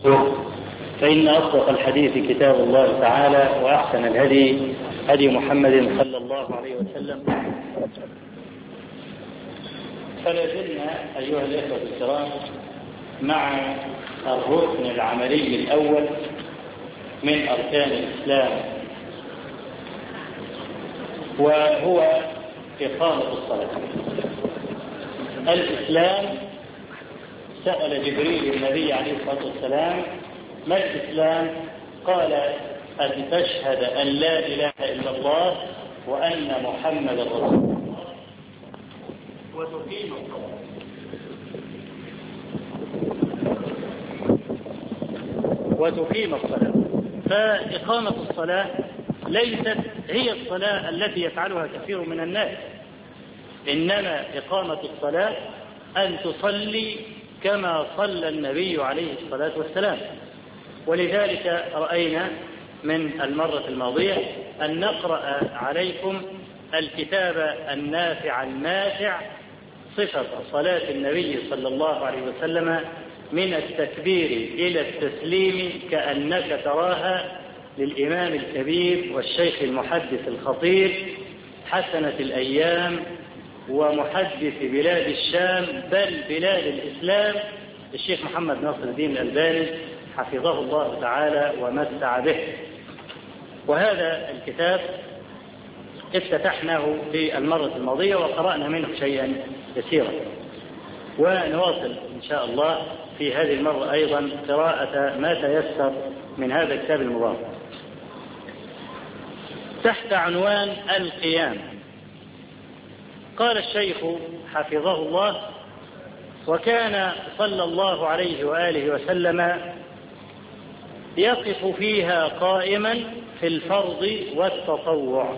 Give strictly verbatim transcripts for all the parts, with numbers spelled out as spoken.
فإن أصدق الحديث كتاب الله تعالى، وأحسن الهدي هدي محمد صلى الله عليه وسلم. فلازلنا أيها الإخوة الكرام مع الركن العملي الأول من أركان الإسلام، وهو إقامة الصلاة. الإسلام سأل جبريل النبي عليه الصلاة والسلام: ما الإسلام؟ قال: أن تشهد أن لا إله إلا الله وأن محمد رسول الله وتقيم الصلاة. وتقيم الصلاة. فإقامة الصلاة ليست هي الصلاة التي يفعلها كثير من الناس، إنما إقامة الصلاة أن تصلي كما صلى النبي عليه الصلاة والسلام. ولذلك رأينا من المرة الماضية أن نقرأ عليكم الكتاب النافع النافع صفة صلاة النبي صلى الله عليه وسلم من التكبير إلى التسليم كأنك تراها، للإمام الكبير والشيخ المحدث الخطير حسنة الأيام ومحدث بلاد الشام بل بلاد الإسلام الشيخ محمد ناصر الدين الألباني حفظه الله تعالى ومتع به. وهذا الكتاب افتتحناه في المرة الماضية وقرأنا منه شيئا يسيرا، ونواصل إن شاء الله في هذه المرة أيضا قراءة ما تيسر من هذا الكتاب المبارك تحت عنوان القيام. قال الشيخ حفظه الله: وكان صلى الله عليه وآله وسلم يقف فيها قائما في الفرض والتطوع،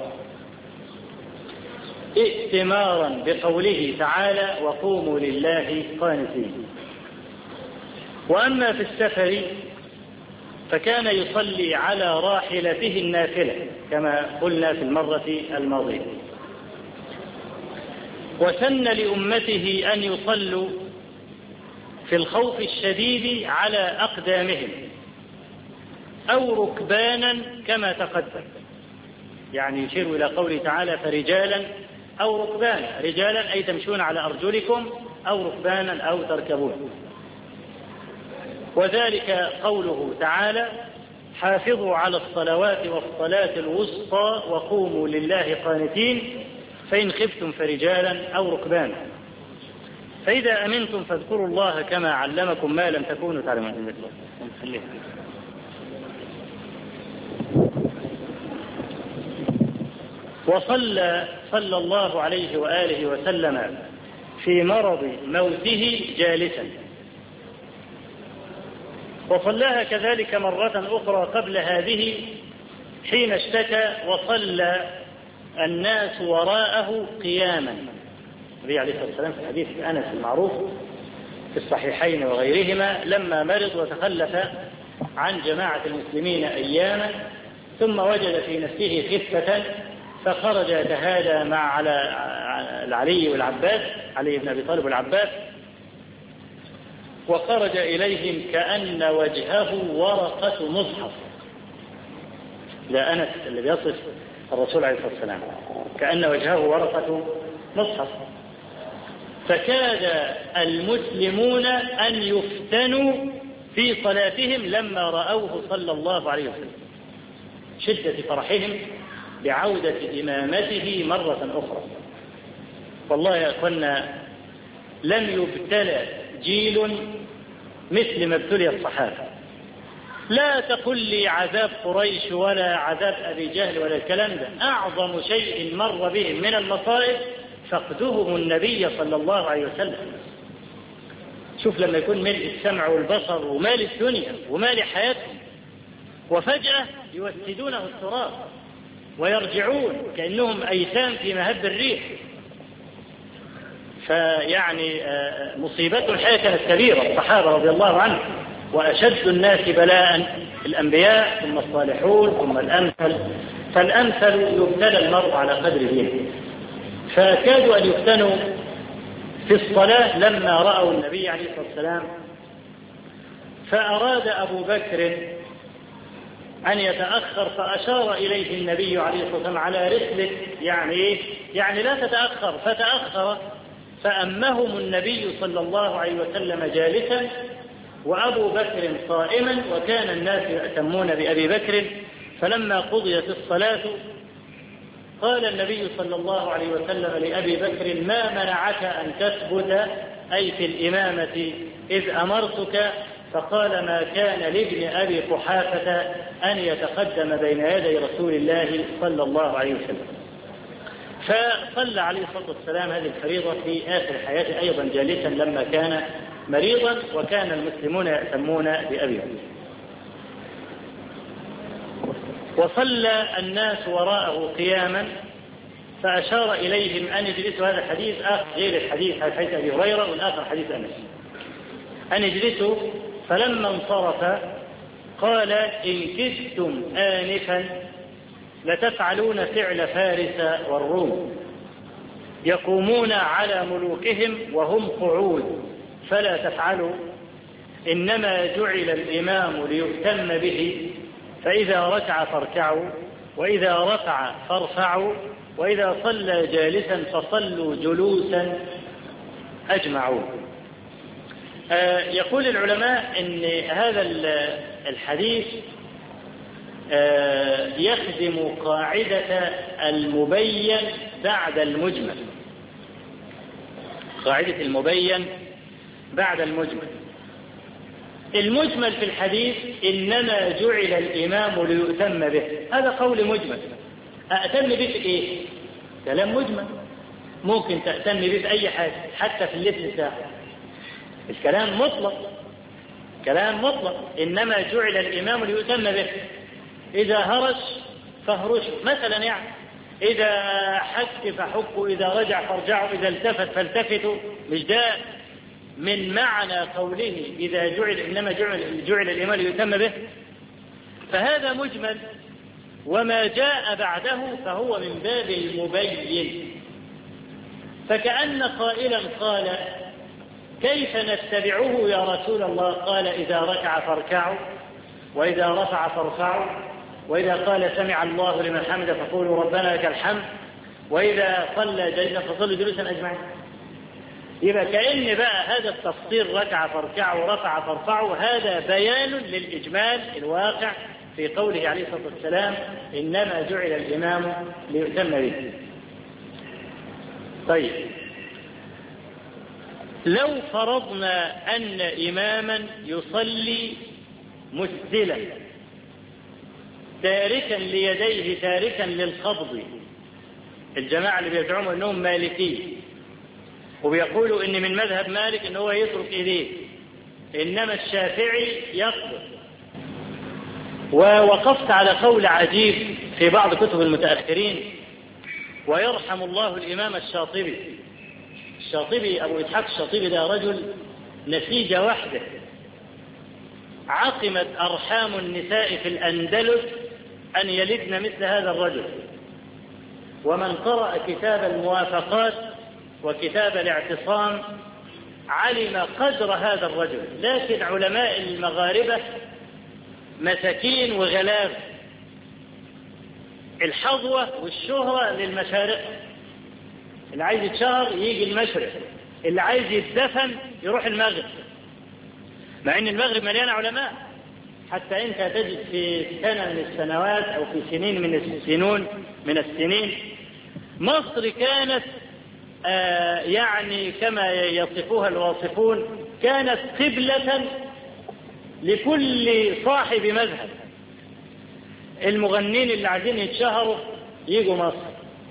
ائتمارا بقوله تعالى: وقوموا لله قانتين. وأما في السفر فكان يصلي على راحلته النافلة كما قلنا في المرة الماضية. وسن لأمته أن يصلوا في الخوف الشديد على أقدامهم أو ركبانا كما تقدم، يعني يشير إلى قوله تعالى: فرجالا أو ركبانا. رجالا أي تمشون على أرجلكم، أو ركبانا أو تركبون. وذلك قوله تعالى: حافظوا على الصلوات والصلاة الوسطى وقوموا لله قانتين فإن خفتم فرجالا أو ركبانا فإذا أمنتم فاذكروا الله كما علمكم ما لم تكونوا تعلمون. وصلى صلى الله عليه وآله وسلم في مرض موته جالسا، وصلاها كذلك مرة أخرى قبل هذه حين اشتكى وصلى الناس وراءه قياما. النبي عليه الصلاة والسلام في حديث أنس المعروف في الصحيحين وغيرهما لما مرض وتخلف عن جماعة المسلمين أياما ثم وجد في نفسه خفة فخرج يتهادى مع علي والعباس، علي بن أبي طالب والعباس، وخرج إليهم كأن وجهه ورقة مصحف. لا أنس اللي بيصف الرسول عليه الصلاة والسلام كأن وجهه ورقة مصحف. فكاد المسلمون أن يفتنوا في صلاتهم لما رأوه صلى الله عليه وسلم، شدة فرحهم بعودة إمامته مرة أخرى. والله يا أخوانا لم يبتلى جيل مثل ما ابتلي الصحابة. لا تقل لي عذاب قريش ولا عذاب أبي جهل ولا الكلام ده، أعظم شيء مر بهم من المصائب فقدهم النبي صلى الله عليه وسلم. شوف لما يكون ملء السمع والبصر ومال الدنيا ومال حياتهم وفجأة يوسدونه التراب ويرجعون كأنهم أيتام في مهب الريح. فيعني مصيبة الحياة كانت كبيرة. الصحابة رضي الله عنهم وأشد الناس بلاء الأنبياء ثم الصالحون ثم الأمثل، فالأمثل يبتلى المرء على قدر دينه. فكادوا أن يفتنوا في الصلاة لما رأوا النبي عليه الصلاة والسلام فأراد أبو بكر أن يتأخر فأشار إليه النبي عليه الصلاة والسلام على رسلك، يعني يعني لا تتأخر، فتأخر. فأمهم النبي صلى الله عليه وسلم جالسا وأبو بكر قائما، وكان الناس يأتمون بأبي بكر. فلما قضيت الصلاة قال النبي صلى الله عليه وسلم لأبي بكر: ما منعك أن تثبت أي في الإمامة إذ أمرتك؟ فقال: ما كان لابن أبي قحافة أن يتقدم بين يدي رسول الله صلى الله عليه وسلم. فصلى عليه الصلاة والسلام هذه الفريضة في آخر حياته أيضا جالسا لما كان مريضا، وكان المسلمون يأتمون بأبي بكر. وصلى الناس وراءه قياما فأشار إليهم أن يجلسوا. هذا حديث آخر غير الحديث حديث أبي هريرة، والآخر حديث أنس. أن يجلسوا، فلما انصرف قال: إن كدتم آنفا لتفعلون فعل فارس والروم، يقومون على ملوكهم وهم قعود، فلا تفعلوا، إنما جعل الإمام ليؤتم به، فإذا ركع فاركعوا، وإذا رفع فارفعوا، وإذا صلى جالسا فصلوا جلوسا أجمعوا. آه يقول العلماء إن هذا الحديث آه يخدم قاعدة المبين بعد المجمل، قاعدة المبين بعد المجمل. المجمل في الحديث: إنما جعل الإمام ليؤتم به، هذا قول مجمل. أأتم به في إيه؟ كلام مجمل، ممكن تأتم به في أي حاجة، حتى في اللبس بتاعه. الكلام مطلق، كلام مطلق. إنما جعل الإمام ليؤتم به، إذا هرش فاهرشوا مثلا، يعني إذا حك فحكوا، إذا رجع فارجعوا، إذا التفت فالتفتوا. مش ده من معنى قوله إذا جعل إنما جعل, جعل الإمام ليؤتم به؟ فهذا مجمل، وما جاء بعده فهو من باب المبين. فكأن قائلا قال: كيف نتبعه يا رسول الله؟ قال: إذا ركع فاركعوا، وإذا رفع فارفعوا، وإذا قال سمع الله لمن حمده فقولوا ربنا لك الحمد، وإذا صلى جلسا فصلوا جلوسا أجمعين. يبقى كأن بقى هذا التفصيل ركع فاركعوا ورفع فارفعوا هذا بيان للإجمال الواقع في قوله عليه الصلاة والسلام: إنما جعل الإمام ليؤتم به. طيب، لو فرضنا أن إماما يصلي مسدلا تاركا ليديه تاركا للقبض، الجماعة اللي بيدعون أنهم مالكي وبيقولوا إن من مذهب مالك إن هو يترك إيديه، إنما الشافعي يقبض. ووقفت على قول عجيب في بعض كتب المتأخرين، ويرحم الله الإمام الشاطبي. الشاطبي أبو إسحاق الشاطبي ده رجل نسيج وحده، عقمت أرحام النساء في الأندلس أن يلدن مثل هذا الرجل. ومن قرأ كتاب الموافقات وكتاب الاعتصام علم قدر هذا الرجل. لكن علماء المغاربة مساكين وغلاب، الحظوة والشهرة للمشارق، اللي عايز يتشهر يجي المشرق، اللي عايز يتدفن يروح المغرب، مع ان المغرب مليانة علماء. حتى انت تجد في سنة من السنوات او في سنين من السنون من السنين مصر كانت آه يعني كما يصفوها الواصفون كانت قبلة لكل صاحب مذهب. المغنين اللي عايزين يتشهروا يجوا مصر،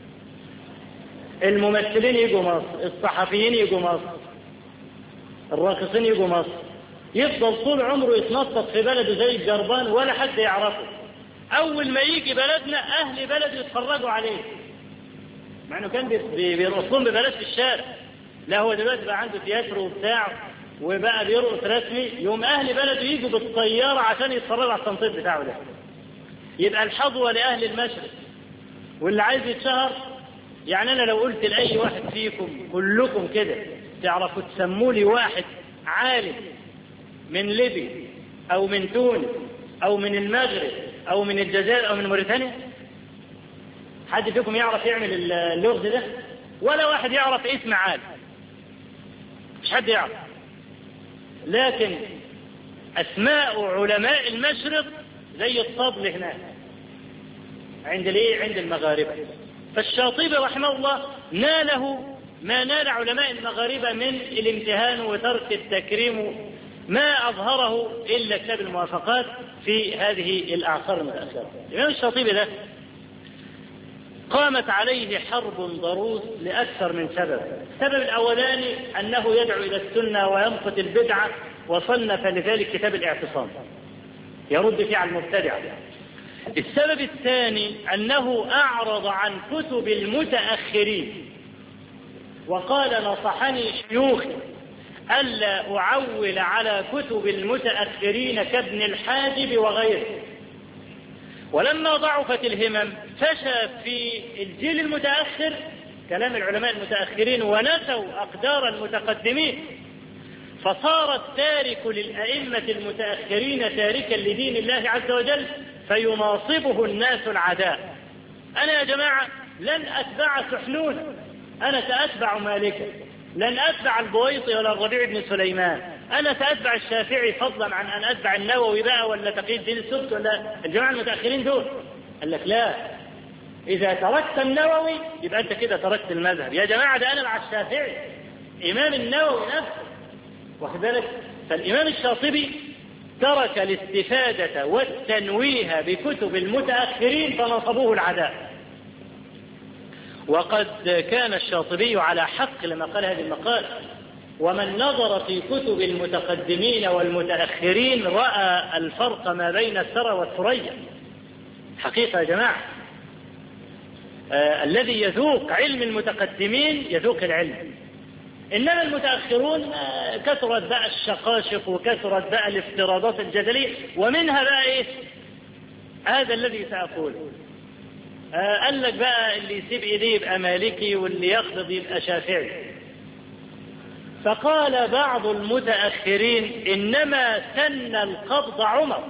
الممثلين يجوا مصر، الصحفيين يجوا مصر، الراقصين يجوا مصر. يفضل طول عمره يتنطط في بلده زي الجربان ولا حد يعرفه. أول ما يجي بلدنا أهل بلده يتفرجوا عليه، مع أنه كان بيرقصون ببلاش في الشارع. لا، هو دلوقتي بقى عنده تياتر وبتاع وبقى بيرقص رسمي، يوم أهل بلده يجوا بالطيارة عشان يتفرجوا على التنطيط بتاعه ده. يبقى الحظوة لأهل المشرق. واللي عايز يتشهر، يعني أنا لو قلت لأي واحد فيكم كلكم كده تعرفوا تسموا لي واحد عالم من ليبيا أو من تونس أو من المغرب أو من الجزائر أو من موريتانيا؟ حد فيكم يعرف يعمل اللغز ده؟ ولا واحد يعرف اسم عالم، مش حد يعرف. لكن أسماء علماء المشرق زي الطبل هناك عند الايه؟ عند المغاربة. فالشاطبي رحمه الله ناله ما نال علماء المغاربة من الامتهان وترك التكريم، ما أظهره إلا كتاب الموافقات في هذه الأعصار المتأخرة. الإمام الشاطبي ده قامت عليه حرب ضروس لأكثر من سبب. السبب الأولاني أنه يدعو إلى السنة ويمقت البدعة، وصنف لذلك كتاب الاعتصام يرد فيه على المبتدعة. السبب الثاني أنه أعرض عن كتب المتأخرين وقال: نصحني شيوخي ألا أعول على كتب المتأخرين كابن الحاجب وغيره. ولما ضعفت الهمم فشى في الجيل المتأخر كلام العلماء المتأخرين ونسوا أقدار المتقدمين، فصار التارك للأئمة المتأخرين تاركا لدين الله عز وجل، فيناصبه الناس العداء. أنا يا جماعة لن أتبع سحنون، أنا سأتبع مالكا، لن أتبع البويطي ولا الربيع بن سليمان، أنا سأتبع الشافعي فضلا عن أن أتبع النووي بقى ولا تقي الدين السبت ولا الجماعة المتأخرين دول. قال لك لا، إذا تركت النووي يبقى أنت كده تركت المذهب. يا جماعة ده أنا مع الشافعي، إمام النووي نفسه، واخد بالك؟ فالإمام الشاطبي ترك الاستفادة والتنويه بكتب المتأخرين فنصبوه العداء. وقد كان الشاطبي على حق لما قال هذه المقالة: ومن نظر في كتب المتقدمين والمتأخرين رأى الفرق ما بين الثرى والثريا. حقيقة يا جماعة، آه الذي يذوق علم المتقدمين يذوق العلم، إنما المتأخرون آه كثرت بقى الشقاشق وكثرت بقى الافتراضات الجدلية، ومنها بقى إيه؟ هذا الذي سأقوله. آه قال لك بقى اللي يسيب إيديه يبقى مالكي واللي يقبض يبقى شافعي. فقال بعض المتأخرين: إنما سن القبض عمر،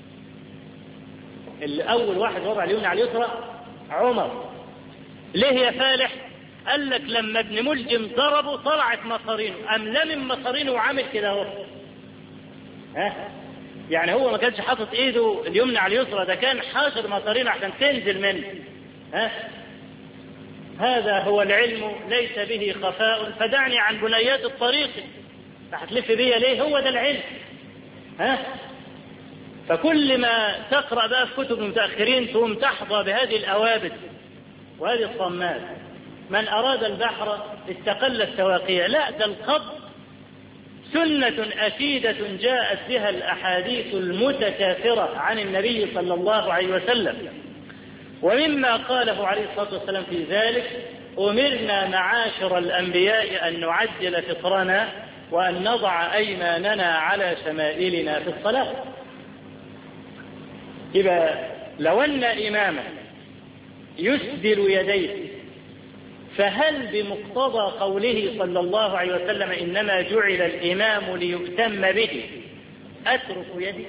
اللي أول واحد وضع اليمنى على اليسرى عمر. ليه يا فالح؟ قال لك لما ابن ملجم ضربه طلعت مصارينه، أم لم مصارينه وعمل كده اهو. ها؟ يعني هو ما كانش حاطط ايده اليمنى على اليسرى، ده كان حاشر مصارينه عشان تنزل منه. ها؟ هذا هو العلم ليس به خفاء، فدعني عن بنيات الطريق، هتلف بيا ليه؟ هو ده العلم. ها؟ فكل ما تقرأ بقى في كتب المتأخرين ثم تحظى بهذه الأوابد وهذه الصمات. من أراد البحر استقل السواقية. لا، ده القبض سنة أكيدة جاءت بها الأحاديث المتكاثرة عن النبي صلى الله عليه وسلم. ومما قاله عليه الصلاة والسلام في ذلك: أمرنا معاشر الأنبياء أن نعجل فطرنا وأن نضع أيماننا على شمائلنا في الصلاة. يبقى لو أن إماما يسدل يديه، فهل بمقتضى قوله صلى الله عليه وسلم: إنما جعل الإمام ليؤتم به، أترك يدي؟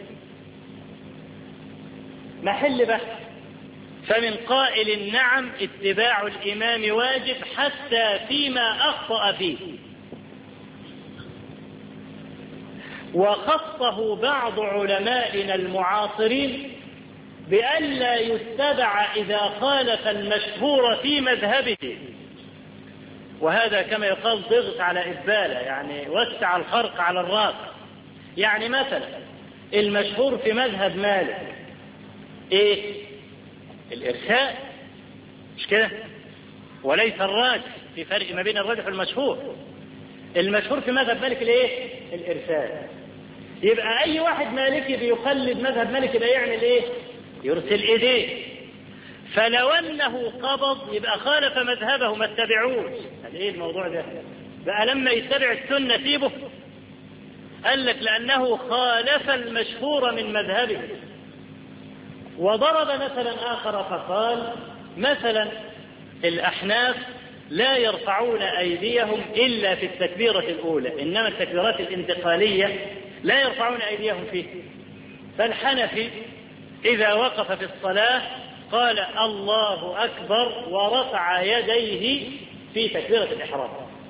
محل بحث. فمن قائل: نعم، اتباع الإمام واجب حتى فيما أخطأ فيه. وخصه بعض علمائنا المعاصرين بأن لا يتبع إذا خالف المشهور في مذهبه، وهذا كما يقال ضغط على إبالة، يعني وسع الخرق على الراس. يعني مثلا المشهور في مذهب مالك إيه؟ الإرساء، مش كده؟ وليس الراجح، في فرق ما بين الراجح والمشهور. المشهور في مذهب مالك الإيه؟ الإرساء. يبقى أي واحد مالكي بيقلد مذهب مالك يبقى يعمل إيه؟ يرسل إيديه. فلو أنه قبض يبقى خالف مذهبه، ما اتبعوش. قال إيه الموضوع ده؟ بقى لما يتبع السنة سيبه؟ قال لك لأنه خالف المشهور من مذهبه. وضرب مثلا آخر فقال: مثلا الأحناف لا يرفعون أيديهم إلا في التكبيرة الأولى، إنما التكبيرات الانتقالية لا يرفعون أيديهم فيه. فالحنفي إذا وقف في الصلاة قال الله أكبر ورفع يديه في تكبيرة الإحرام،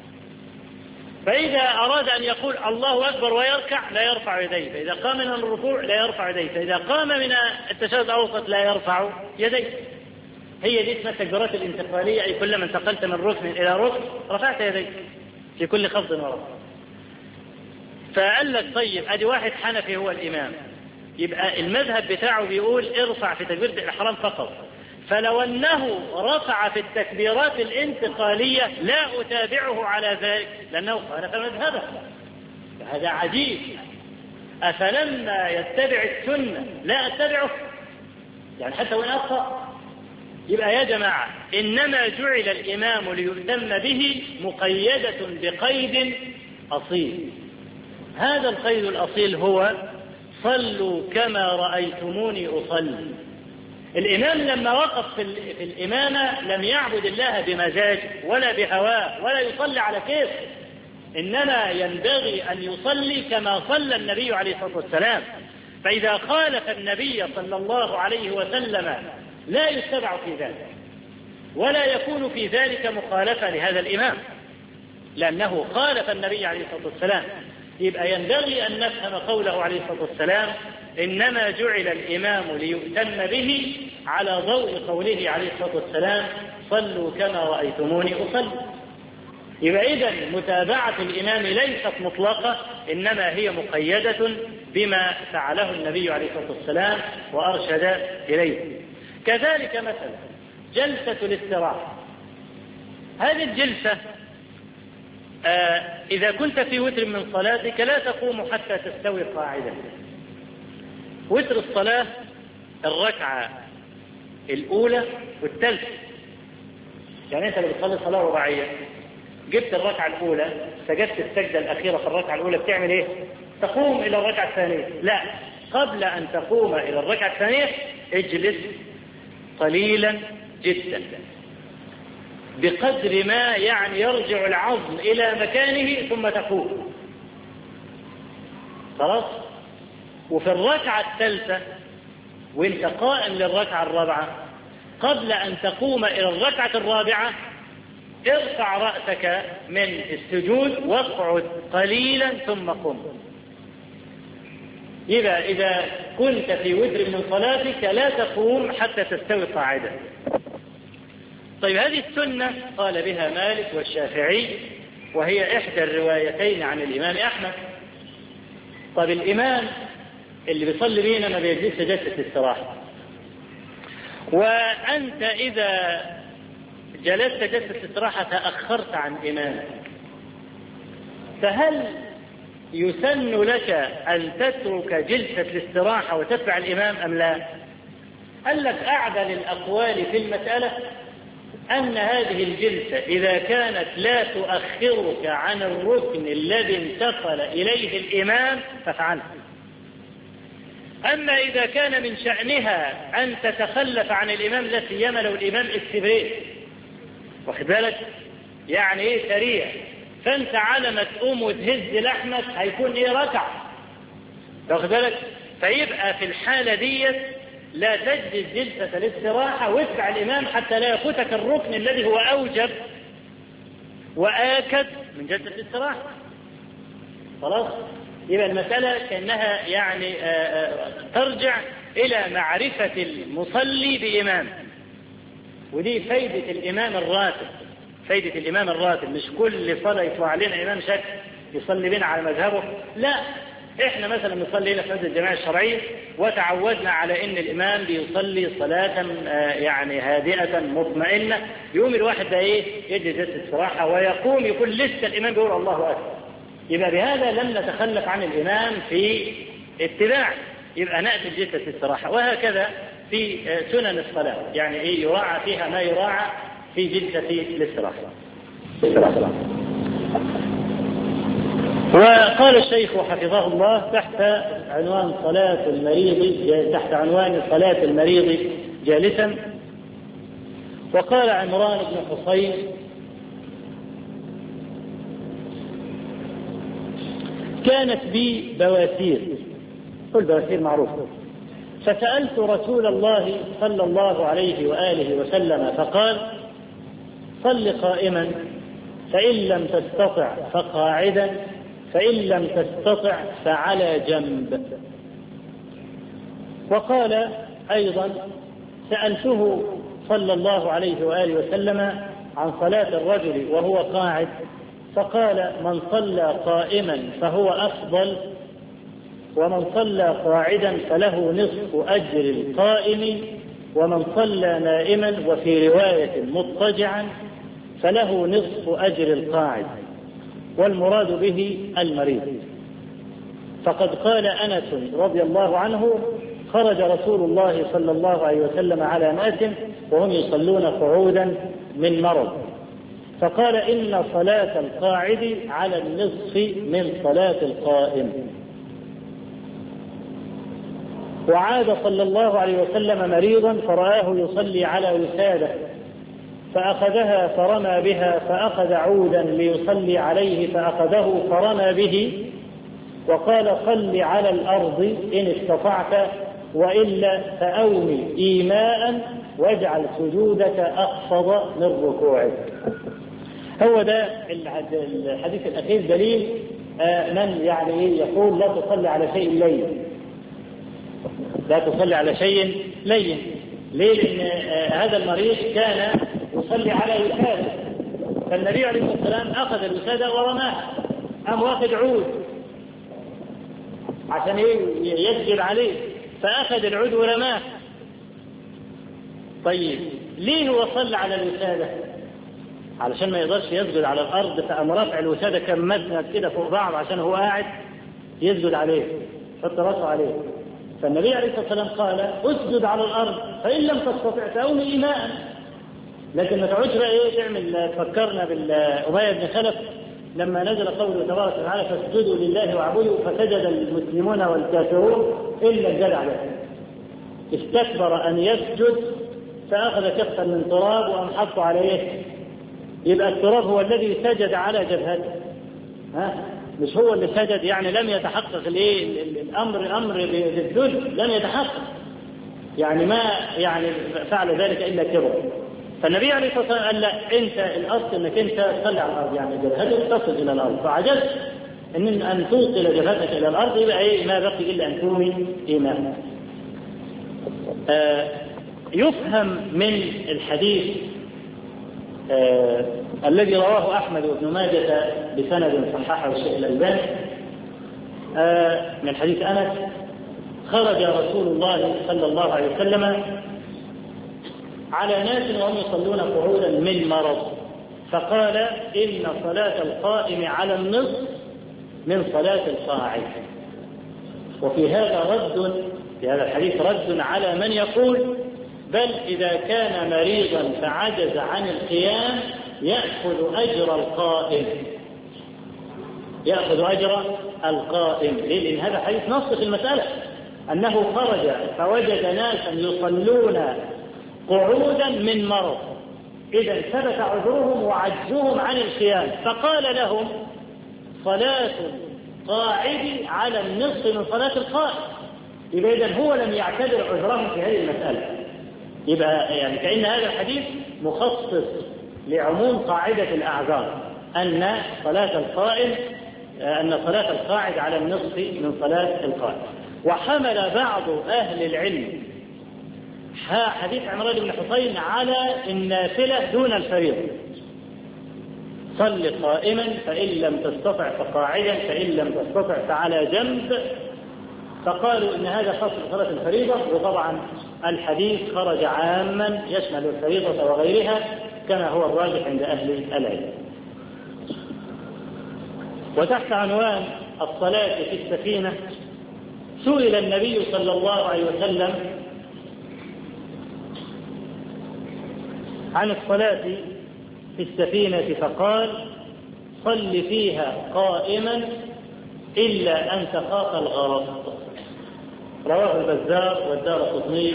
فإذا أراد أن يقول الله أكبر ويركع لا يرفع يديه، فإذا قام من الركوع لا يرفع يديه، فإذا قام من التشهد الأوسط لا يرفع يديه. هي دي اسمها التكبيرات الانتقالية، أي كلما انتقلت من ركن إلى ركن رفعت يديك في كل خفض ورفع. فقال لك طيب أدي واحد حنفي هو الإمام، يبقى المذهب بتاعه بيقول ارفع في تكبيرة الإحرام فقط، فلو أنه رفع في التكبيرات الانتقالية لا أتابعه على ذلك لأنه خالف مذهبه. هذا عجيب، أفلما يتبع السنة لا أتبعه؟ يعني حتى وإن أخطأ. يبقى يا جماعة إنما جعل الإمام ليؤتم به مقيدة بقيد أصيل. هذا القيد الأصيل هو صلوا كما رأيتموني أصلي. الإمام لما وقف في الإمامة لم يعبد الله بمزاج ولا بهواه ولا يصلي على كيف، إنما ينبغي أن يصلي كما صلى النبي عليه الصلاة والسلام. فإذا خالف النبي صلى الله عليه وسلم لا يتبع في ذلك ولا يكون في ذلك مخالفة لهذا الإمام لأنه خالف النبي عليه الصلاة والسلام. يبقى ينبغي أن نفهم قوله عليه الصلاة والسلام إنما جعل الإمام ليؤتم به على ضوء قوله عليه الصلاة والسلام صلوا كما رأيتموني أصلي. يبقى إذن متابعة الإمام ليست مطلقة، إنما هي مقيدة بما فعله النبي عليه الصلاة والسلام وأرشد إليه. كذلك مثلا جلسة الاستراحة، هذه الجلسة آه إذا كنت في وتر من صلاتك لا تقوم حتى تستوي قاعدة. وتر الصلاة الركعة الأولى والثالثة، يعني أنت اللي بتصلي صلاة رباعية جبت الركعة الأولى سجدت السجدة الأخيرة في الركعة الأولى بتعمل إيه؟ تقوم إلى الركعة الثانية. لا، قبل أن تقوم إلى الركعة الثانية اجلس قليلا جدا بقدر ما يعني يرجع العظم إلى مكانه ثم تقوم. خلاص؟ وفي الركعة الثالثة وانت قائم للركعة الرابعة قبل أن تقوم إلى الركعة الرابعة ارفع رأسك من السجود واقعد قليلا ثم قم. إذا إذا كنت في وتر من صلاتك لا تقوم حتى تستوي قاعدة. طيب هذه السنة قال بها مالك والشافعي وهي إحدى الروايتين عن الإمام أحمد. طيب الإمام اللي بيصلي بينا ما بيجلس جلسة الاستراحة، وأنت إذا جلست جلسة الاستراحة تأخرت عن إمامك، فهل يسن لك أن تترك جلسة الاستراحة وتتبع الإمام أم لا؟ قال لك أعدل الأقوال في المسألة أن هذه الجلسة إذا كانت لا تؤخرك عن الركن الذي انتقل إليه الإمام فافعلها. أما إذا كان من شأنها أن تتخلف عن الإمام لا سيما لو الإمام استبريت، واخد بالك يعني إيه سريع، فأنت على ما تقوم وتهز لحمك هيكون إيه ركعة، واخد بالك، فيبقى في الحالة دي لا تجلس جلسة الاستراحة واتبع الإمام حتى لا يفوتك الركن الذي هو أوجب وآكد من جلسة الاستراحة. خلاص؟ يبقى المسألة كأنها يعني ترجع إلى معرفة المصلي بإمام، ودي فايدة الإمام الراتب. فايدة الإمام الراتب مش كل صلاة يطلع علينا إمام شك يصلي بنا على مذهبه، لا، إحنا مثلا نصلي هنا في مسجد الجماعة الشرعية وتعودنا على إن الإمام بيصلي صلاة يعني هادئة مطمئنة، يقوم الواحد ده إيه يجي جلسة استراحة ويقوم يكون لسه الإمام بيقول الله أكبر، يبقى بهذا لم نتخلف عن الإمام في اتباع، يبقى نأتي جلسة الاستراحة. وهكذا في سنن الصلاة يعني إيه يراعى فيها ما يراعى في جلسة الاستراحة. وقال الشيخ حفظه الله تحت عنوان صلاة المريض تحت عنوان صلاة المريض جالسا، وقال عمران بن حصين كانت بي بواسير كل بواسير معروفة. فسألت رسول الله صلى الله عليه وآله وسلم فقال صل قائما فإن لم تستطع فقاعدا فإن لم تستطع فعلى جنب. وقال أيضا سألته صلى الله عليه وآله وسلم عن صلاة الرجل وهو قاعد فقال من صلى قائما فهو أفضل ومن صلى قاعدا فله نصف أجر القائم ومن صلى نائما وفي رواية مضطجعا فله نصف أجر القاعد والمراد به المريض. فقد قال أنس رضي الله عنه خرج رسول الله صلى الله عليه وسلم على ناس وهم يصلون قعودا من مرض فقال إن صلاة القاعد على النصف من صلاة القائم. وعاد صلى الله عليه وسلم مريضا فرآه يصلي على وسادة فأخذها فرمى بها فأخذ عودا ليصلي عليه فأخذه فرمى به وقال صل على الأرض إن استطعت وإلا فأومي إيماء واجعل سجودك أخفض من ركوعك. هو ده الحديث الأخير دليل من يعني يقول لا تصلي على شيء لين، لا تصلي على شيء لين. ليه؟ لأن هذا المريض كان يصلي على وسادة فالنبي عليه الصلاة والسلام أخذ الوسادة ورماها أم واخد عود عشان يسجد عليه فأخذ العود ورماه. طيب ليه هو صلى على الوسادة؟ علشان ما يقدرش يسجد على الأرض فقام رافع الوسادة كم مسند كده فوق بعض عشان هو قاعد يسجد عليه حط راسه عليه. فالنبي عليه الصلاة والسلام قال اسجد على الأرض فإن لم تستطع فأومي إيماء. لكن ما تعودش بقى ايه تعمل. فكرنا بالأمية بن خلف لما نزل قوله تبارك وتعالى فاسجدوا لله واعبدوا فسجد المسلمون والكافرون إلا الجدع له استكبر أن يسجد فأخذ كفا من تراب وأم حطوا عليه. يبقى التراب هو الذي سجد على جبهته ها مش هو اللي سجد، يعني لم يتحقق الايه الامر امر للذل لم يتحقق، يعني ما يعني فعل ذلك الا كبر. فالنبي عليه الصلاه والسلام قال لا انت الاصل انك انت تصلي على الارض يعني جبهتك تصل الى الارض فعجزت ان ان توصل جبهتك الى الارض يبقى ايه ما بقي الا ان تومي ايمانا. آه يفهم من الحديث آه الذي رواه أحمد وابن ماجه بسند صححه الشيخ الألباني آه من حديث أنس خرج رسول الله صلى الله عليه وسلم على ناس وهم يصلون قعودا من مرض فقال إن صلاة القائم على النصف من صلاة القاعد. وفي هذا رد في هذا الحديث رد على من يقول بل إذا كان مريضا فعجز عن القيام يأخذ أجر القائم يأخذ أجر القائم. ليه؟ لأن هذا حديث نص في المسألة أنه خرج فوجد ناسا يصلون قعودا من مرض إذا ثبت عذرهم وعجزهم عن القيام فقال لهم صلاة القاعد على النصف من صلاة القائم. يبقى إذن هو لم يعتبر عذرهم في هذه المسألة. يبقى يعني كأن هذا الحديث مخصص لعموم قاعدة الأعذار أن صلاة القائم أن صلاة القاعد على النصف من صلاة القائم. وحمل بعض أهل العلم حديث عمران بن حسين على النافلة دون الفريضة صل قائما فإن لم تستطع فقاعدا فإن لم تستطع فعلى جنب فقالوا إن هذا خاص بصلاة الفريضة. وطبعا الحديث خرج عاما يشمل الفريضة وغيرها كما هو الراجح عند أهل العلم. وتحت عنوان الصلاة في السفينة سئل النبي صلى الله عليه وسلم عن الصلاة في السفينة فقال صل فيها قائما إلا أن تخاف الغرق. رواه البزار والدارقطني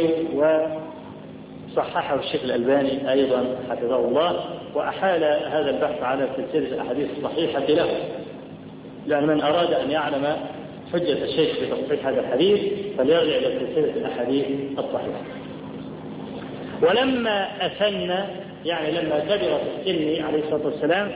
وصححه الشيخ الألباني أيضا حفظه الله وأحال هذا البحث على سلسلة الأحاديث الصحيحة له لأن من أراد أن يعلم حجة الشيخ في تصحيح هذا الحديث فليرجع إلى سلسلة الأحاديث الصحيحة. ولما أسن، يعني لما كبر في السن عليه الصلاة والسلام،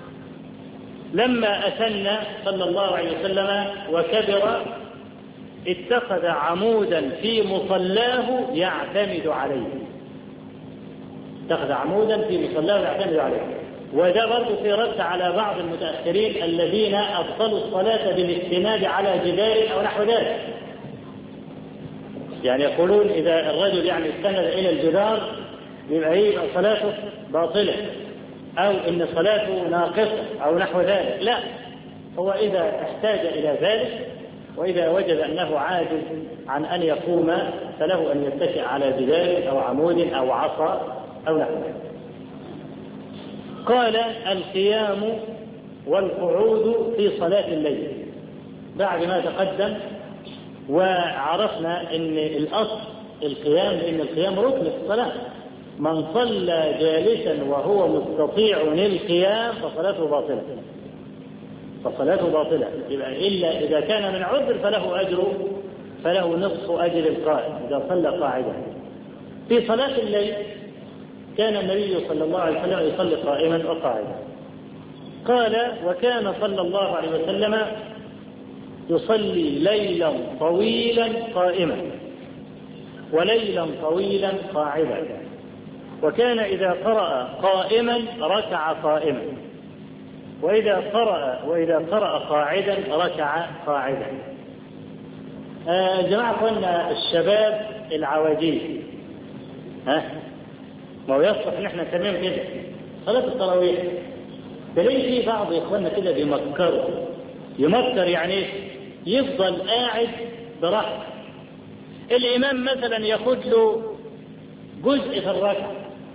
لما أسن صلى الله عليه وسلم وكبر اتخذ عمودا في مصلاه يعتمد عليه، اتخذ عمودا في مصلاه يعتمد عليه. وده برضه في رد على بعض المتأخرين الذين أبطلوا الصلاة بالاستناد على جدار أو نحو ذلك، يعني يقولون إذا الرجل يعني استند إلى الجدار يبقى هي صلاته باطلة أو إن صلاته ناقصة أو نحو ذلك. لا، هو إذا احتاج إلى ذلك وإذا وجد أنه عاجز عن أن يقوم فله أن يتكئ على جدار أو عمود أو عصا أو نحو ذلك. قال القيام والقعود في صلاة الليل. بعد ما تقدم وعرفنا أن الأصل القيام، لأن القيام ركن في الصلاة، من صلى جالسا وهو مستطيع للقيام فصلاته باطلة، فصلاته باطلة. إلا إذا كان من عذر فله أجر، فله نصف أجر القائم إذا صلى قاعدا. في صلاة الليل كان النبي صلى الله عليه وسلم يصلي قائما وقاعدا. قال وكان صلى الله عليه وسلم يصلي ليلا طويلا قائما وليلا طويلا قاعدا، وكان إذا قرأ قائما ركع قائما، وإذا قرأ وإذا قرأ قاعدا ركع قاعدا. آه جماعة قلنا الشباب العواجيز، ها ما هو يصلح ان احنا نسميهم كده صلاة التراويح. تلاقي في بعض اخواننا كده بيمكروا، يمكر يعني يفضل قاعد براحته، الامام مثلا ياخد له جزء في الركعه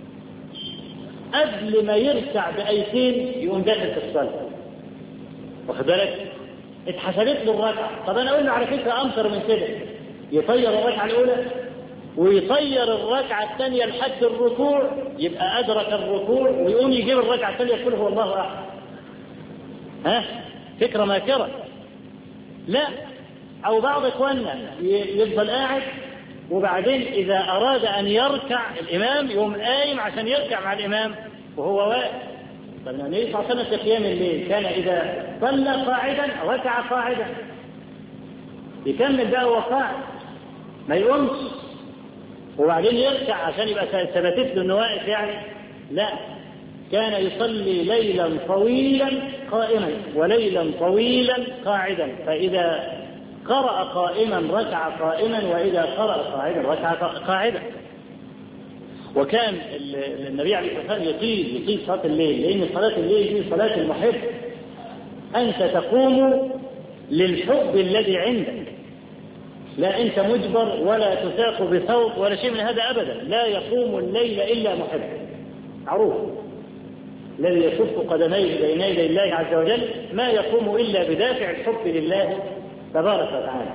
قبل ما يركع بايتين يقوم داخل في الصلاه، واخد بالك؟ اتحسبت له الركعه. طب انا اقول له على فكره امطر من كده، يطير الركعه الاولى ويطير الركعة الثانية لحد الركوع، يبقى أدرك الركوع ويقوم يجيب الركعة الثانية يقول هو الله أحد. ها فكرة ماكرة. لا، أو بعض إخواننا يفضل قاعد وبعدين إذا أراد أن يركع الإمام يقوم قايم عشان يركع مع الإمام وهو واقف. فالنبي صلى الله عليه وسلم في قيام الليل كان إذا صلى قاعدا ركع قاعدا، يكمل بقى وهو قاعد ما يقومش وبعدين يركع عشان يبقى ثبتت له انه واقف يعني. لا، كان يصلي ليلا طويلا قائما وليلا طويلا قاعدا، فإذا قرأ قائما ركع قائما وإذا قرأ قاعدا ركع قاعدا. وكان النبي عليه الصلاة والسلام يطيل يطيل صلاة الليل، لأن صلاة الليل دي صلاة المحب، أنت تقوم للحب الذي عندك، لا أنت مجبر ولا تساق بصوت ولا شيء من هذا أبدا. لا يقوم الليل إلا محب معروف، الذي يصف قدميه بين يدي الله عز وجل ما يقوم إلا بدافع الحب لله تبارك وتعالى.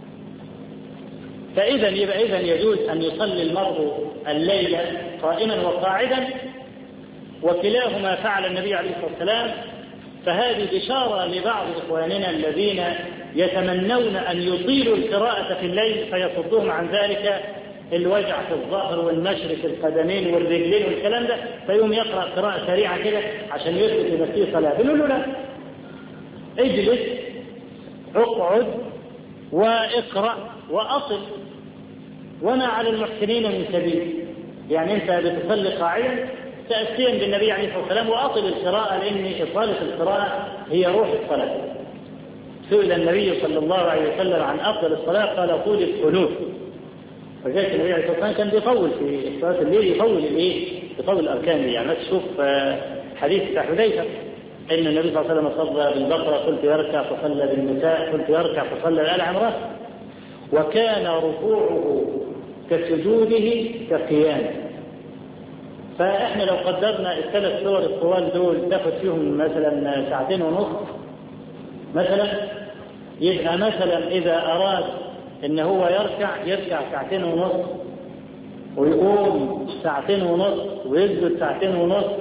فإذا يبقى إذن يجوز أن يصلي المرء الليل قائما وقاعدا، وكلاهما فعل النبي عليه الصلاة والسلام. فهذه بشارة لبعض إخواننا الذين يتمنون أن يطيلوا القراءة في الليل فيصدوهم عن ذلك الوجع في الظهر والنشر في القدمين والرجلين والكلام ده، فيوم يقرأ قراءة سريعة كده عشان يثبت لنفسه صلاة. بنقول له لا، اجلس اقعد واقرأ وأصل، وما على المحسنين من سبيل. يعني أنت بتصلي قاعدا تأسيا بالنبي عليه الصلاة والسلام وأطل القراءة، لأن إطالة القراءة هي روح الصلاة. سئل النبي صلى الله عليه وسلم عن أفضل الصلاة قال طول القنوت، فجاءت النبي عليه الصلاة والسلام كان بيطول في صلاة الليل، يطول الإيه؟ يطول الأركان دي. يعني تشوف حديث بتاع حذيفة إن النبي صلى الله عليه وسلم صلى بالبقرة قلت يركع فصلى بالنساء قلت يركع فصلى آل عمران، وكان ركوعه كسجوده كقيامه. فإحنا لو قدرنا الثلاث سور الطوال دول تاخد فيهم مثلا ساعتين ونصف مثلا، يبقى مثلا إذا أراد إن هو يركع يركع ساعتين ونصف ويقوم ساعتين ونصف ويسجد ساعتين ونصف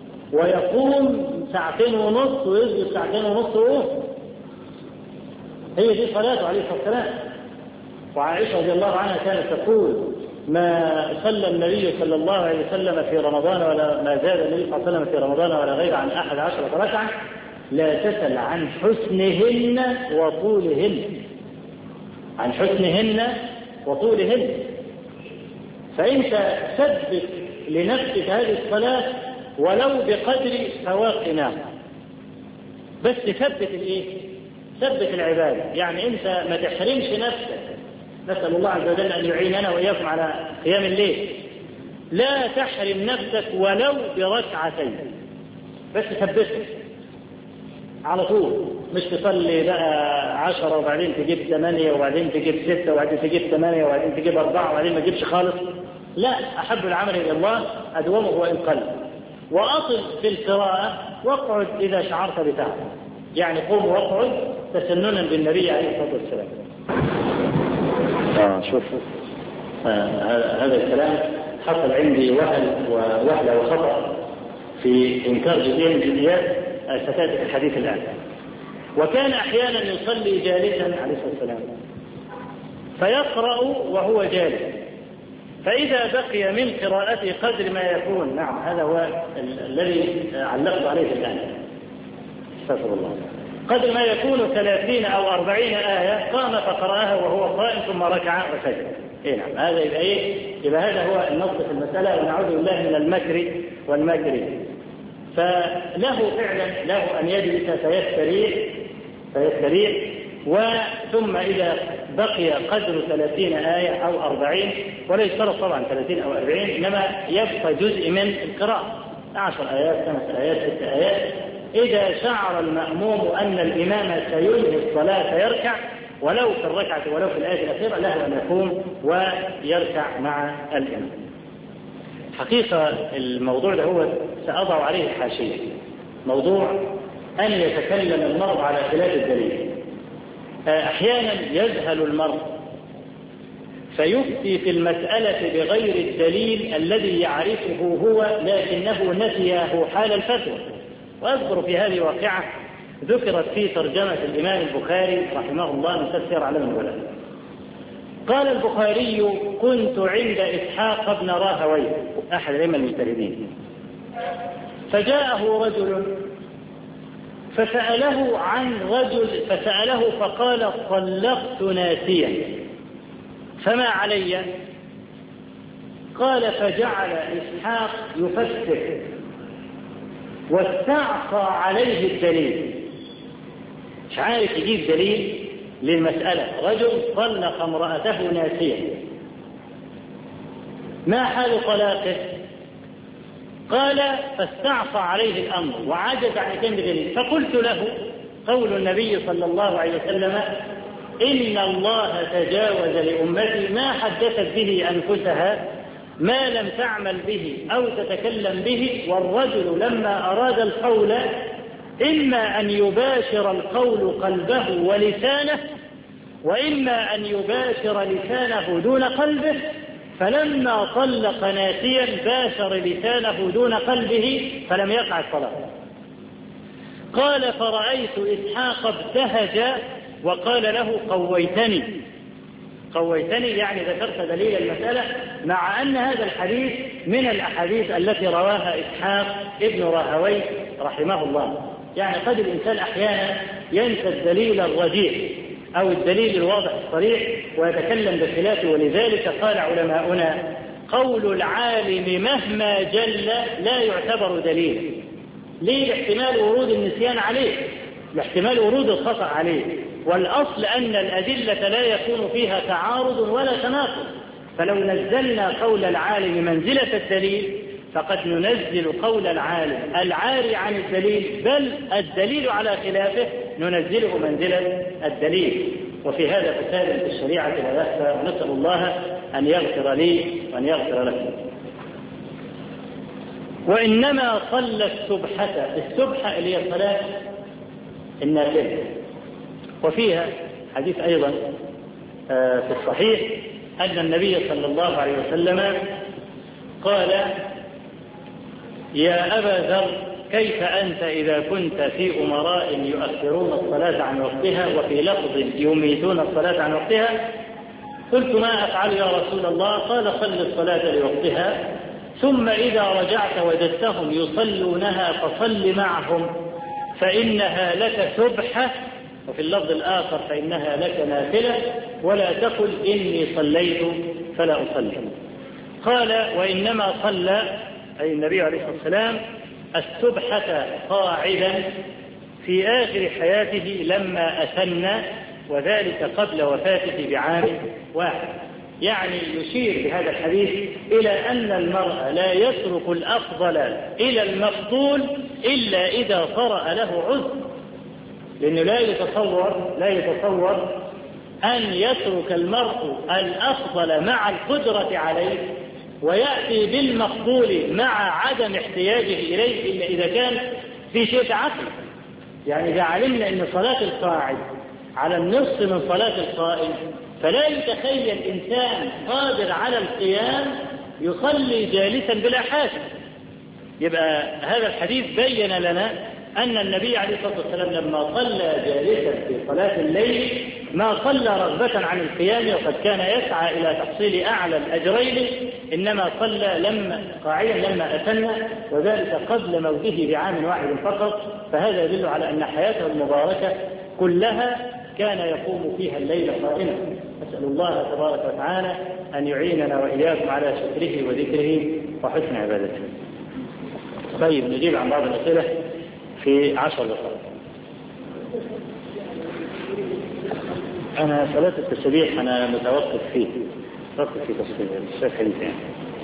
ويقوم ساعتين ونصف ويسجد ساعتين ونصف ويقوم. هي دي صلاته عليه الصلاة والسلام. وعائشة رضي الله عنها كانت تقول ما صلى النبي صلى الله عليه وسلم في رمضان ولا ما زاد النبي صلى الله عليه وسلم في رمضان ولا غير عن أحد عشرة ركعة لا تسل عن حسنهن وطولهن، عن حسنهن وطولهن. فأنت ثبت لنفسك هذه الصلاة ولو بقدر سواق ناقة، بس ثبت الايه؟ ثبت العبادة. يعني انت ما تحرمش نفسك، نسأل الله عز وجل ان يعيننا واياكم على قيام الليل، لا تحرم نفسك ولو بركعتين، بس ثبتها على طول. مش تصلي بقى عشرة وبعدين تجيب ثمانية وبعدين تجيب ستة وبعدين تجيب ثمانية وبعدين تجيب أربعة وبعدين ما تجيبش خالص. لا، أحب العمل إلى الله أدومه وإن قل. وأطل في القراءة واقعد إذا شعرت بتعب، يعني قوم واقعد تسننا بالنبي عليه الصلاة والسلام. آه شوف آه هذا الكلام حصل عندي وهل ووهلة وخطأ في إنكار جزئية من جزئيات ستأتي في الحديث الآن. وكان أحيانا يصلي جالسا عليه الصلاة والسلام فيقرأ وهو جالس، فإذا بقي من قراءته قدر ما يكون، نعم هذا هو الذي علقت عليه الآن، استغفر الله، قدر ما يكون ثلاثين أو أربعين آية قام فقرأها وهو قائم ثم ركع وسجد. إيه نعم، هذا يبقى إيه؟ يبقى هذا هو النص في المسألة، ونعوذ بالله من المكر والمكر. فله فعلا له أن يجلس فيستريح فيستريح وثم إذا بقي قدر ثلاثين آية أو أربعين، ولا يشترط طبعا ثلاثين أو أربعين، إنما يبقى جزء من القراءة عشر آيات خمس آيات ست آيات. إذا شعر المأموم أن الإمام سينهي الصلاة فيركع ولو في الركعة ولو في الآية الأخيرة له أن يقوم ويركع مع الإمام. حقيقة الموضوع ده هو سأضع عليه حاشية، موضوع أن يتكلم المرء على خلاف الدليل. أحيانا يذهل المرء فيفتي في المسألة بغير الدليل الذي يعرفه هو لكنه نسيه حال الفتوى. وأذكر في هذه واقعة ذكرت في ترجمة الإمام البخاري رحمه الله من تفسير علم الولد. قال البخاري: كنت عند إسحاق بن راهويه أحد الأئمة المجتهدين، فجاءه رجل فسأله عن رجل فسأله فقال: طلقت ناسيا فما علي؟ قال: فجعل إسحاق يفسر واستعصى عليه الدليل، مش عارف يجيب دليل للمسألة. رجل طلق امرأته ناسيا، ما حال طلاقه؟ قال: فاستعصى عليه الأمر وعجز عن كلمة دليل. فقلت له: قول النبي صلى الله عليه وسلم: إن الله تجاوز لأمتي ما حدثت به أنفسها ما لم تعمل به أو تتكلم به. والرجل لما أراد القول إما أن يباشر القول قلبه ولسانه وإما أن يباشر لسانه دون قلبه، فلما طلق ناسيا باشر لسانه دون قلبه فلم يقع الطلاق. قال: فرأيت إسحاق ابتهج وقال له: قويتني قويتني يعني ذكرت دليل المسألة، مع أن هذا الحديث من الأحاديث التي رواها إسحاق ابن راهويه رحمه الله. يعني قد الإنسان أحيانا ينسى الدليل الرجيح أو الدليل الواضح الصريح ويتكلم بخلافه. ولذلك قال علماؤنا: قول العالم مهما جل لا يعتبر دليل. ليه؟ احتمال ورود النسيان عليه، لاحتمال ورود الخطأ عليه، والأصل أن الأدلة لا يكون فيها تعارض ولا تناقض. فلو نزلنا قول العالم منزلة الدليل فقد ننزل قول العالم العاري عن الدليل، بل الدليل على خلافه ننزله منزلة الدليل. وفي هذا فساد في الشريعة لا يخفى، ونسأل الله أن يغفر لي وأن يغفر لكم. وإنما صلى السبحة، السبحة اللي هي الصلاة النافلة، وفيها حديث أيضا في الصحيح أن النبي صلى الله عليه وسلم قال: يا أبا ذر كيف أنت إذا كنت في أمراء يؤخرون الصلاة عن وقتها وفي لفظ يميتون الصلاة عن وقتها؟ قلت ما أفعل يا رسول الله؟ قال صل الصلاة لوقتها، ثم إذا رجعت وجدتهم يصلونها فصل معهم فإنها لك سبحة، وفي اللفظ الآخر فإنها لك نافلة، ولا تقل إني صليت فلا أصلي. قال وإنما صلى أي النبي عليه الصلاة والسلام السبحة قاعدا في آخر حياته لما أسن، وذلك قبل وفاته بعام واحد. يعني يشير بهذا الحديث إلى أن المرء لا يترك الأفضل إلى المفضول إلا إذا طرأ له عذر، لأنه لا يتصور لا يتصور أن يترك المرء الأفضل مع القدرة عليه ويأتي بالمفضول مع عدم احتياجه إليه إلا إذا كان في شيء عقل. يعني إذا علمنا أن صلاة القاعد على النصف من صلاة القائم، فلا يتخيل إنسان قادر على القيام يصلي جالسا بلا حاجة. يبقى هذا الحديث بين لنا أن النبي عليه الصلاة والسلام لما صلى جالسا في صلاة الليل ما صلى رغبة عن القيام وقد كان يسعى إلى تحصيل أعلى الأجرين، إنما صلى لما قاعدا لما أسن، وذلك قبل موته بعام واحد فقط. فهذا يدل على أن حياته المباركة كلها كان يقوم فيها الليل قائما. أسأل الله تبارك وتعالى أن يعيننا وإياكم على شكره وذكره وحسن عبادته. طيب نجيب عن بعض الأسئلة في عشر دقائق. أنا صلاة التسبيح أنا متوقف فيه متوقف في تصوير الشيخ حديث يعني.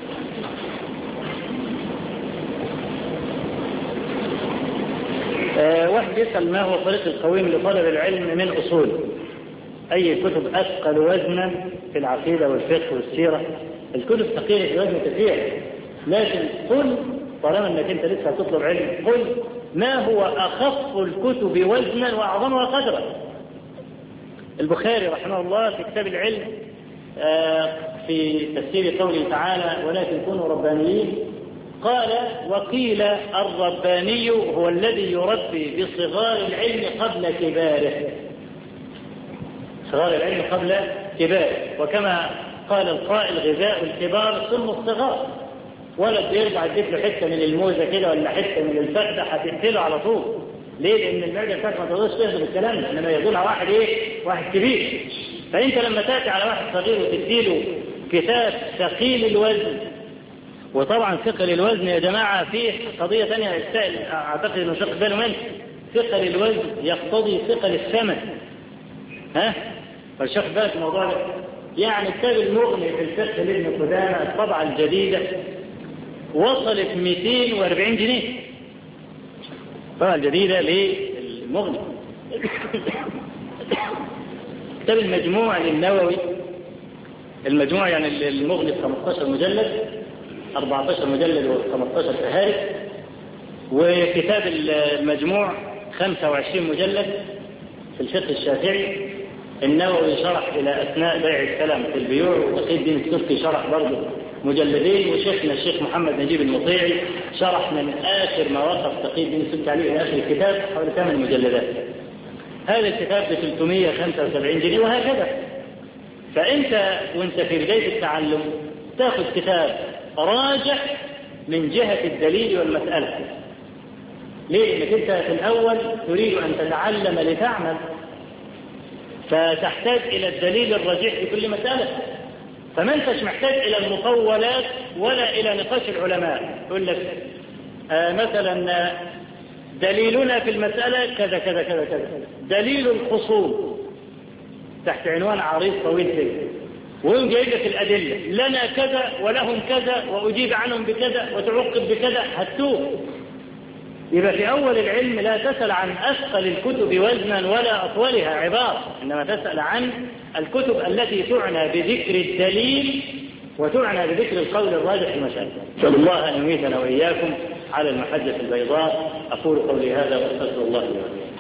أه واحد يسأل ما هو طريق القويم لطلب العلم من أصول؟ أي كتب أثقل وزنا في العقيدة والفقه والسيرة؟ الكتب ثقيلة في وزن كثير، لكن قل طالما أنك أنت لسه تطلب علم قل ما هو أخف الكتب وزنا وأعظمها قدرا. البخاري رحمه الله في كتاب العلم أه في تفسير قوله تعالى ولكن كونوا ربانيين قال وقيل الرباني هو الذي يربي بصغار العلم قبل كباره، صغار العلم قبل كباره، وكما قال القائل غذاء الكبار ثم الصغار. ولد يرجع يديك له حته من الموزه كده ولا حته من الفته هتقتله على طول. ليه؟ لان المعده بتاعتك ما تقدرش تهضم الكلام ده، انما يهضمها واحد ايه؟ واحد كبير. فانت لما تاتي على واحد صغير وتديله كتاب ثقيل الوزن، وطبعا ثقل الوزن يا جماعه فيه قضيه ثانيه اعتقد انه شق باله منه، ثقل الوزن يقتضي ثقل الثمن. ها؟ فالشيخ بالك الموضوع ده. يعني كتاب المغني في الفقه لابن قدامه الطبعه الجديده وصلت مئتين وأربعين جنيه. الطبعه الجديده للمغني. كتاب المجموع للنووي، المجموع يعني المغني خمسة عشر مجلد، أربعة عشر مجلد وخمسة عشر فهارس. وكتاب المجموع خمسة وعشرين مجلد في الفقه الشافعي. النووي شرح إلى أثناء بيع السلام في البيوع، وتقي الدين التركي شرح برضه مجلدين، وشيخنا الشيخ محمد نجيب المطيعي شرح من آخر ما وقف تقي الدين التركي عليه إلى آخر الكتاب حوالي ثمان مجلدات. هذا الكتاب ب ثلاثمئة وخمسة وسبعين جنيه وهكذا. فأنت وأنت في بداية التعلم تأخذ كتاب راجح من جهة الدليل والمسألة. ليه؟ لأنك أنت في الأول تريد أن تتعلم لتعمل، فتحتاج إلى الدليل الرجيح في كل مسألة. فما أنتش محتاج إلى المطولات ولا إلى نقاش العلماء. يقول لك آه مثلا دليلنا في المسألة كذا كذا كذا كذا، دليل الخصوم تحت عنوان عريض طويل كده، ويقوم جايب لك الأدلة لنا كذا ولهم كذا وأجيب عنهم بكذا وتعقب بكذا، هتوه. يبقى في أول العلم لا تسأل عن أثقل الكتب وزنا ولا أطولها عبارة، إنما تسأل عن الكتب التي تعنى بذكر الدليل وتعنى بذكر القول الراجح في المسألة. نسأل الله أن يميتنا وإياكم على المحجة البيضاء. أقول قولي هذا وأستغفر الله لي ولكم.